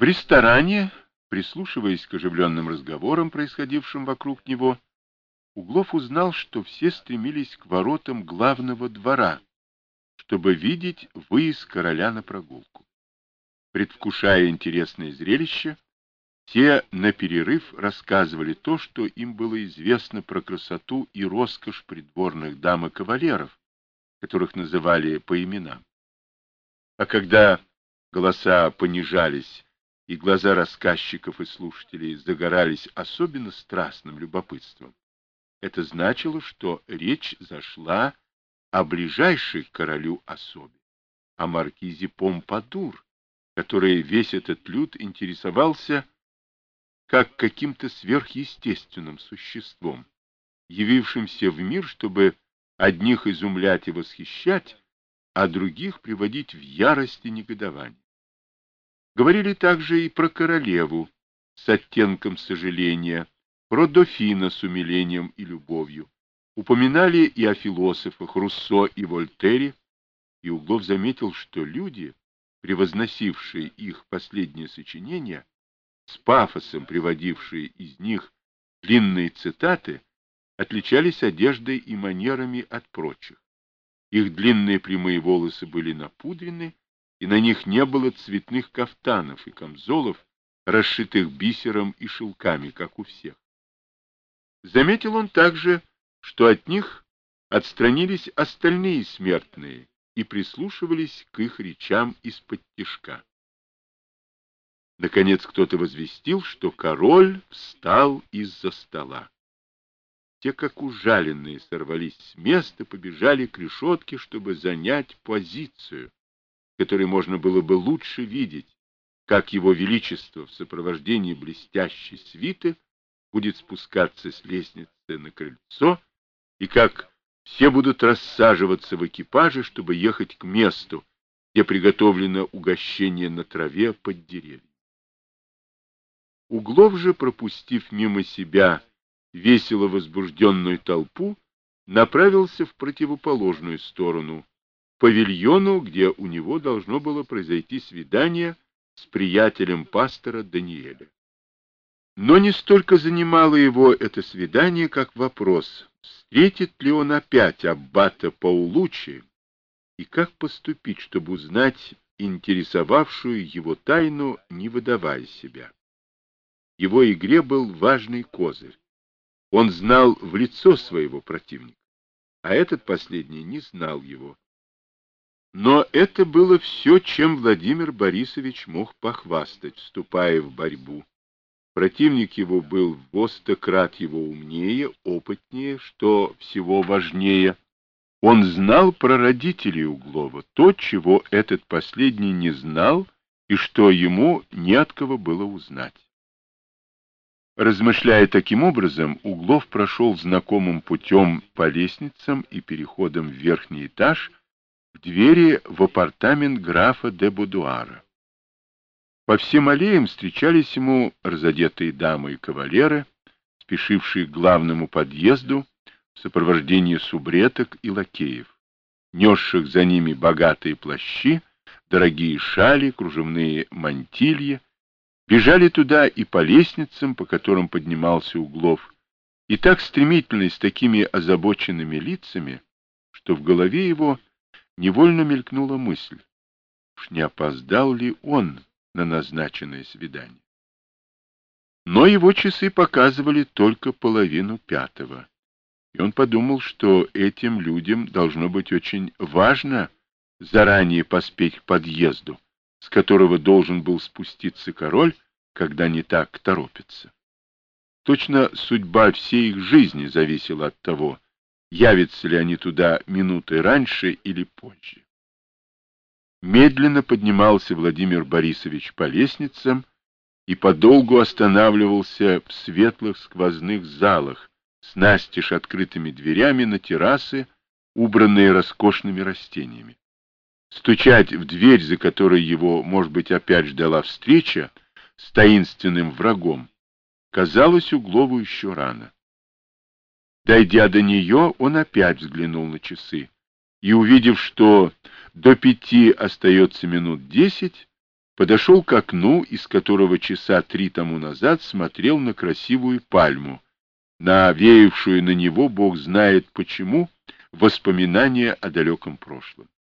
В ресторане, прислушиваясь к оживленным разговорам, происходившим вокруг него, Углов узнал, что все стремились к воротам главного двора, чтобы видеть выезд короля на прогулку. Предвкушая интересное зрелище, те на перерыв рассказывали то, что им было известно про красоту и роскошь придворных дам и кавалеров, которых называли по именам. А когда голоса понижались и глаза рассказчиков и слушателей загорались особенно страстным любопытством, это значило, что речь зашла о ближайшей к королю особе, о маркизе Помпадур, который весь этот люд интересовался как каким-то сверхъестественным существом, явившимся в мир, чтобы одних изумлять и восхищать, а других приводить в ярость и негодование. Говорили также и про королеву с оттенком сожаления, про дофина с умилением и любовью. Упоминали и о философах Руссо и Вольтере, и Углов заметил, что люди, превозносившие их последние сочинения, с пафосом приводившие из них длинные цитаты, отличались одеждой и манерами от прочих. Их длинные прямые волосы были напудрены, и на них не было цветных кафтанов и камзолов, расшитых бисером и шелками, как у всех. Заметил он также, что от них отстранились остальные смертные и прислушивались к их речам из-под тишка. Наконец кто-то возвестил, что король встал из-за стола. Те, как ужаленные, сорвались с места, побежали к решетке, чтобы занять позицию, в которой можно было бы лучше видеть, как его величество в сопровождении блестящей свиты будет спускаться с лестницы на крыльцо, и как все будут рассаживаться в экипаже, чтобы ехать к месту, где приготовлено угощение на траве под деревьями. Углов же, пропустив мимо себя весело возбужденную толпу, направился в противоположную сторону, к павильону, где у него должно было произойти свидание с приятелем пастора Даниэля. Но не столько занимало его это свидание, как вопрос, встретит ли он опять аббата Паулуччи и как поступить, чтобы узнать интересовавшую его тайну, не выдавая себя. В его игре был важный козырь. Он знал в лицо своего противника, а этот последний не знал его. Но это было все, чем Владимир Борисович мог похвастать, вступая в борьбу. Противник его был во 100 крат его умнее, опытнее, что всего важнее. Он знал про родителей Углова, то, чего этот последний не знал, и что ему не от кого было узнать. Размышляя таким образом, Углов прошел знакомым путем по лестницам и переходам в верхний этаж к двери в апартамент графа де Будуара. По всем аллеям встречались ему разодетые дамы и кавалеры, спешившие к главному подъезду в сопровождении субреток и лакеев, несших за ними богатые плащи, дорогие шали, кружевные мантильи, бежали туда и по лестницам, по которым поднимался Углов, и так стремительно и с такими озабоченными лицами, что в голове его невольно мелькнула мысль, уж не опоздал ли он на назначенное свидание. Но его часы показывали только 4:30, и он подумал, что этим людям должно быть очень важно заранее поспеть к подъезду, с которого должен был спуститься король, когда не так торопится. Точно судьба всей их жизни зависела от того, явятся ли они туда минутой раньше или позже. Медленно поднимался Владимир Борисович по лестницам и подолгу останавливался в светлых сквозных залах с настежь открытыми дверями на террасы, убранные роскошными растениями. Стучать в дверь, за которой его, может быть, опять ждала встреча с таинственным врагом, казалось Углову еще рано. Дойдя до нее, он опять взглянул на часы и, увидев, что до 5 остается минут 10, подошел к окну, из которого часа 3 тому назад смотрел на красивую пальму, навеявшую на него, бог знает почему, воспоминания о далеком прошлом.